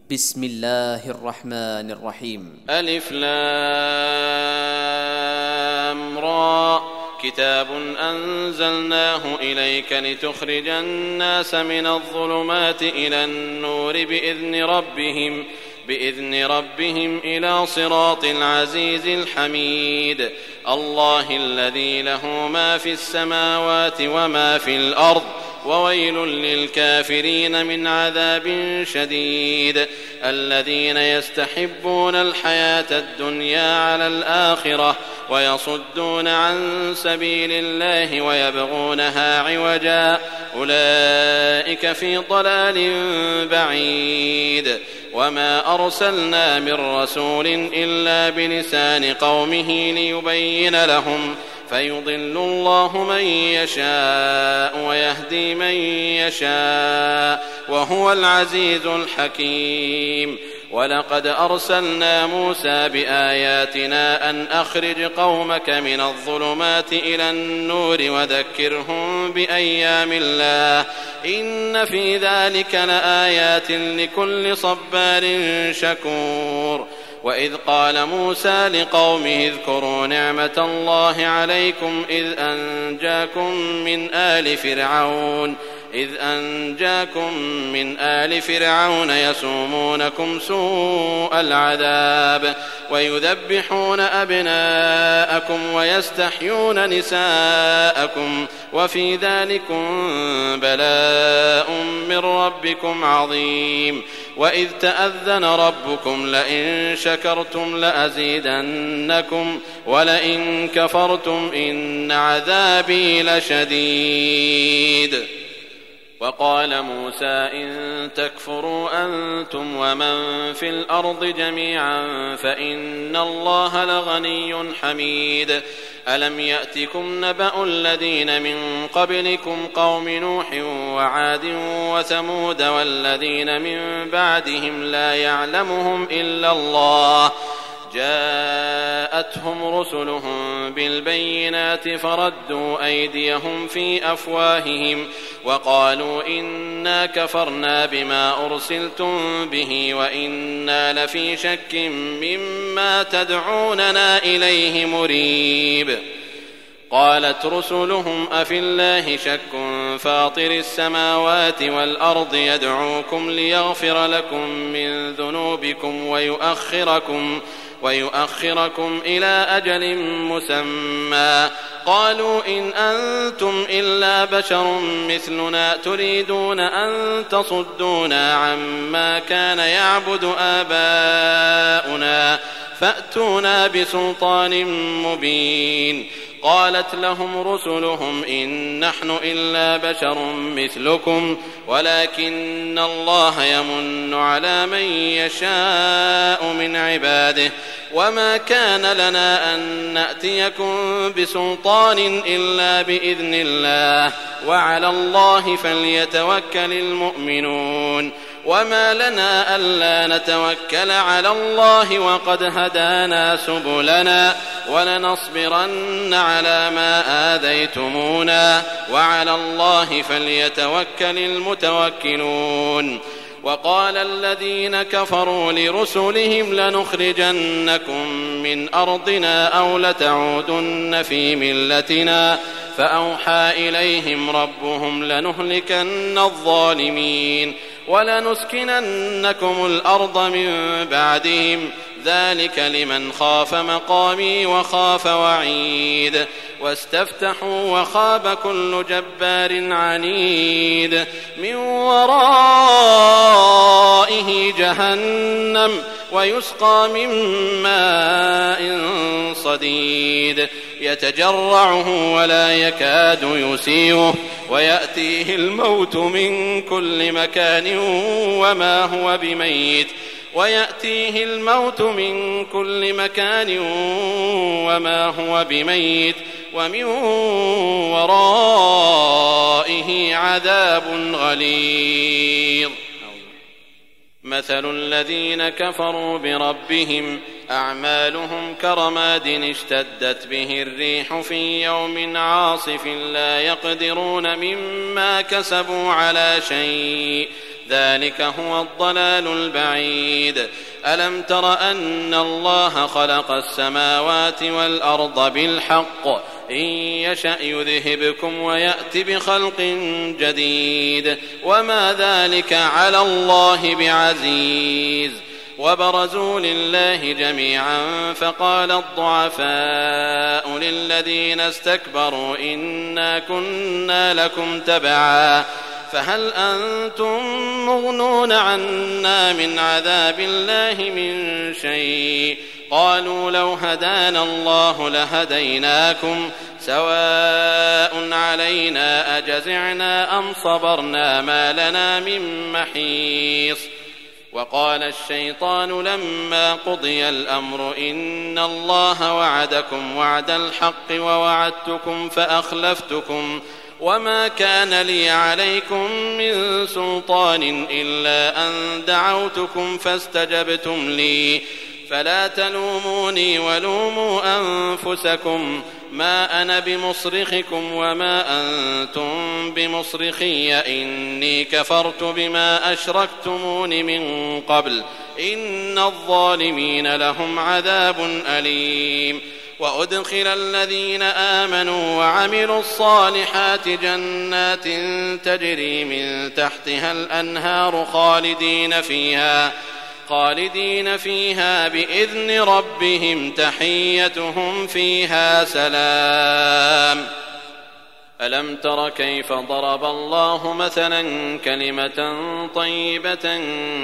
بسم الله الرحمن الرحيم. ألف لام را كتاب أنزلناه إليك لتخرج الناس من الظلمات إلى النور بإذن ربهم إلى صراط العزيز الحميد. الله الذي له ما في السماوات وما في الأرض وويل للكافرين من عذاب شديد. الذين يستحبون الحياة الدنيا على الآخرة ويصدون عن سبيل الله ويبغونها عوجا أولئك في ضلال بعيد. وما أرسلنا من رسول إلا بلسان قومه ليبين لهم فيضل الله من يشاء ويهدي من يشاء وهو العزيز الحكيم. ولقد أرسلنا موسى بآياتنا أن أخرج قومك من الظلمات إلى النور وذكرهم بأيام الله إن في ذلك لآيات لكل صبار شكور. وإذ قال موسى لقومه اذكروا نعمة الله عليكم إذ أنجاكم من آل فرعون يسومونكم سوء العذاب ويذبحون أبناءكم ويستحيون نساءكم وفي ذلكم بلاء من ربكم عظيم. وإذ تأذن ربكم لئن شكرتم لأزيدنكم ولئن كفرتم إن عذابي لشديد. وقال موسى إن تكفروا أنتم ومن في الأرض جميعا فإن الله لغني حميد. ألم يأتكم نبأ الذين من قبلكم قوم نوح وعاد وثمود والذين من بعدهم لا يعلمهم إلا الله جاءتهم رسلهم بالبينات فردوا أيديهم في أفواههم وقالوا إنا كفرنا بما أرسلتم به وإنا لفي شك مما تدعوننا إليه مريب. قالت رسلهم أفي الله شك فاطر السماوات والأرض يدعوكم ليغفر لكم من ذنوبكم ويؤخركم إلى أجل مسمى. قالوا إن أنتم إلا بشر مثلنا تريدون أن تصدونا عما كان يعبد آباؤنا فأتونا بسلطان مبين. قالت لهم رسلهم إن نحن إلا بشر مثلكم ولكن الله يمن على من يشاء من عباده وما كان لنا أن نأتيكم بسلطان إلا بإذن الله وعلى الله فليتوكل المؤمنون. وما لنا ألا نتوكل على الله وقد هدانا سبلنا ولنصبرن على ما آذيتمونا وعلى الله فليتوكل المتوكلون. وقال الذين كفروا لرسلهم لنخرجنكم من أرضنا أو لتعودن في ملتنا فأوحى إليهم ربهم لنهلكن الظالمين ولنسكننكم الأرض من بعدهم ذلك لمن خاف مقامي وخاف وعيد. واستفتحوا وخاب كل جبار عنيد من ورائه جهنم ويسقى من ماء صديد يتجرعه ولا يكاد يسيغه ويأتيه الموت من كل مكان وما هو بميت ومن ورائه عذاب غليظ. مثل الذين كفروا بربهم أعمالهم كرماد اشتدت به الريح في يوم عاصف لا يقدرون مما كسبوا على شيء ذلك هو الضلال البعيد. ألم تر أن الله خلق السماوات والأرض بالحق إن يشأ يذهبكم ويأت بخلق جديد وما ذلك على الله بعزيز. وبرزوا لله جميعا فقال الضعفاء للذين استكبروا إنا كنا لكم تبعا فهل أنتم مغنون عنا من عذاب الله من شيء قالوا لو هدانا الله لهديناكم سواء علينا أجزعنا أم صبرنا ما لنا من محيص. وقال الشيطان لما قضي الأمر إن الله وعدكم وعد الحق ووعدتكم فأخلفتكم وما كان لي عليكم من سلطان إلا أن دعوتكم فاستجبتم لي فلا تلوموني ولوموا أنفسكم ما أنا بمصرخكم وما أنتم بمصرخي إني كفرت بما أشركتمون من قبل إن الظالمين لهم عذاب أليم. وأدخل الذين آمنوا وعملوا الصالحات جنات تجري من تحتها الأنهار خالدين فيها بإذن ربهم تحيتهم فيها سلام. ألم تر كيف ضرب الله مثلا كلمة طيبة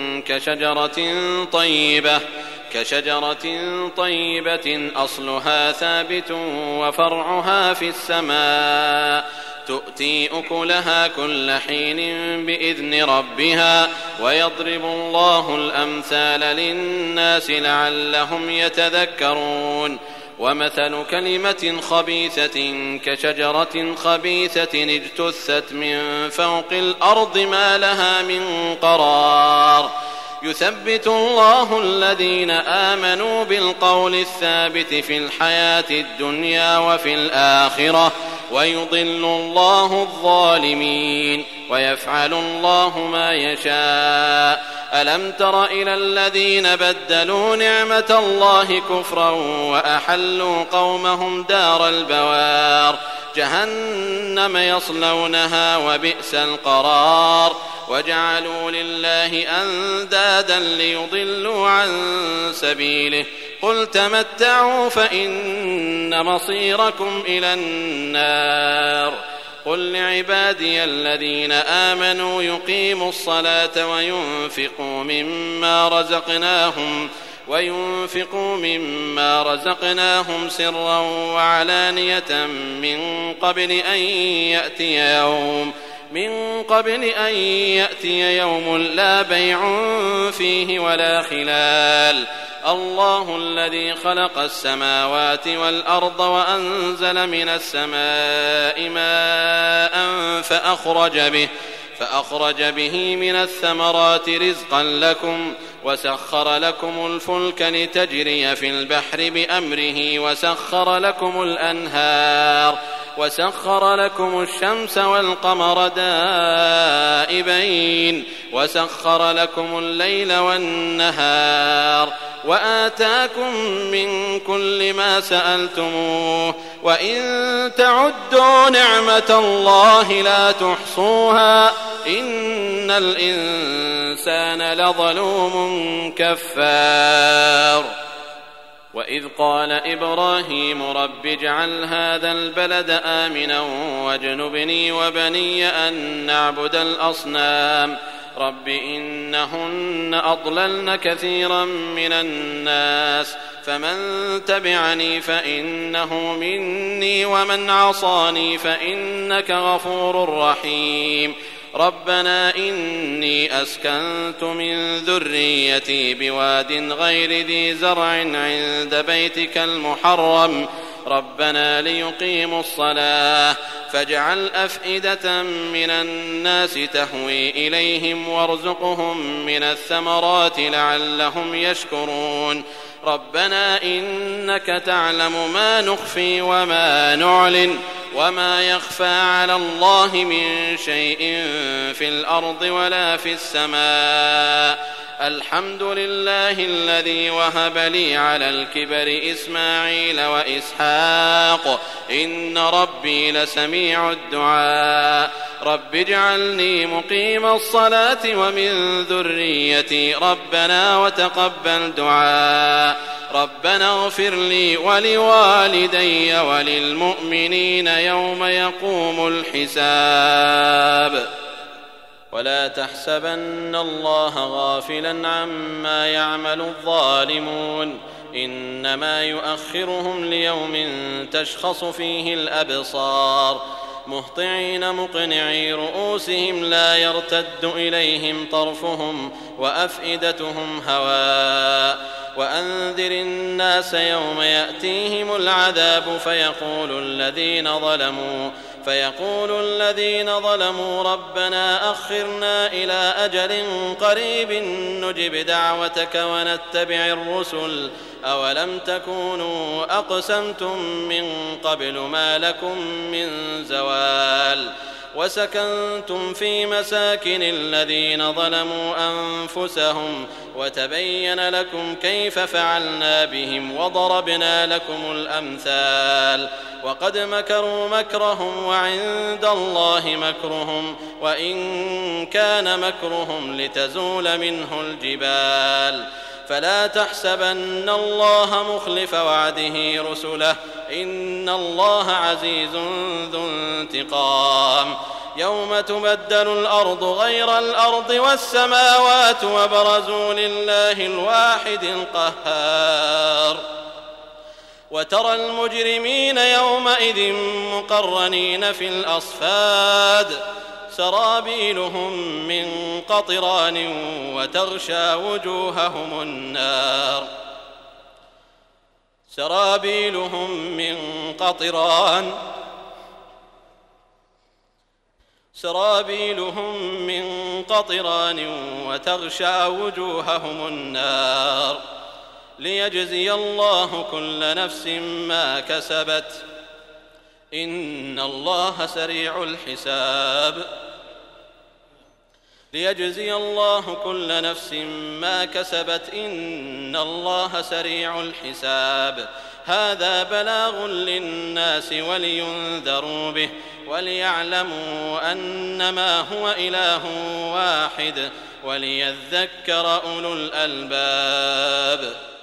كشجرة طيبة أصلها ثابت وفرعها في السماء تؤتي أكلها كل حين بإذن ربها ويضرب الله الأمثال للناس لعلهم يتذكرون. ومثل كلمة خبيثة كشجرة خبيثة اجتثت من فوق الأرض ما لها من قرار يثبت الله الذين آمنوا بالقول الثابت في الحياة الدنيا وفي الآخرة ويضل الله الظالمين ويفعل الله ما يشاء. ألم تر إلى الذين بدلوا نعمة الله كفرا وأحلوا قومهم دار البوار جهنم يصلونها وبئس القرار وجعلوا لله أندادا ليضلوا عن سبيله قل تمتعوا فإن مصيركم إلى النار. قل لعبادي الذين آمنوا يقيموا الصلاة وينفقوا مما رزقناهم سرا وعلانية من قبل أن يأتي يوم لا بيع فيه ولا خلال. الله الذي خلق السماوات والأرض وأنزل من السماء ماء فأخرج به من الثمرات رزقا لكم وسخر لكم الفلك لتجري في البحر بأمره وسخر لكم الأنهار وسخر لكم الشمس والقمر دائبين وسخر لكم الليل والنهار وآتاكم من كل ما سألتموه وإن تعدوا نعمة الله لا تحصوها إن الإنسان لظلوم كفار. وإذ قال إبراهيم رب اجعل هذا البلد آمنا واجنبني وبني أن نعبد الأصنام رب إنهن أضللن كثيرا من الناس فمن تبعني فإنه مني ومن عصاني فإنك غفور رحيم. ربنا إني أسكنت من ذريتي بواد غير ذي زرع عند بيتك المحرم ربنا ليقيموا الصلاة فاجعل أفئدة من الناس تهوي إليهم وارزقهم من الثمرات لعلهم يشكرون. ربنا إنك تعلم ما نخفي وما نعلن وما يخفى على الله من شيء في الأرض ولا في السماء. الحمد لله الذي وهب لي على الكبر إسماعيل وإسحاق إن ربي لسميع الدعاء. رب اجعلني مقيم الصلاة ومن ذريتي ربنا وتقبل دعاء. ربنا اغفر لي ولوالدي وللمؤمنين يوم يقوم الحساب. ولا تحسبن الله غافلا عما يعمل الظالمون إنما يؤخرهم ليوم تشخص فيه الأبصار مهطعين مقنعي رؤوسهم لا يرتد إليهم طرفهم وأفئدتهم هواء. وأنذر الناس يوم يأتيهم العذاب فيقول الذين ظلموا ربنا أخرنا إلى أجل قريب نجب دعوتك ونتبع الرسل أولم تكونوا أقسمتم من قبل ما لكم من زوال. وسكنتم في مساكن الذين ظلموا أنفسهم وتبين لكم كيف فعلنا بهم وضربنا لكم الأمثال. وقد مكروا مكرهم وعند الله مكرهم وإن كان مكرهم لتزول منه الجبال. فلا تحسبن الله مخلف وعده رسله إن الله عزيز ذو انتقام. يوم تبدل الأرض غير الأرض والسماوات وبرزوا لله الواحد القهار. وترى المجرمين يومئذ مقرنين في الأصفاد سرابيلهم من قطران وتغشى وجوههم النار. سرابيلهم من قطران وتغشى وجوههم النار ليجزي الله كل نفس ما كسبت إن الله سريع الحساب. ليجزي الله كل نفس ما كسبت إن الله سريع الحساب. هذا بلاغ للناس ولينذروا به وليعلموا أنما هو إله واحد وليذكر أولو الألباب.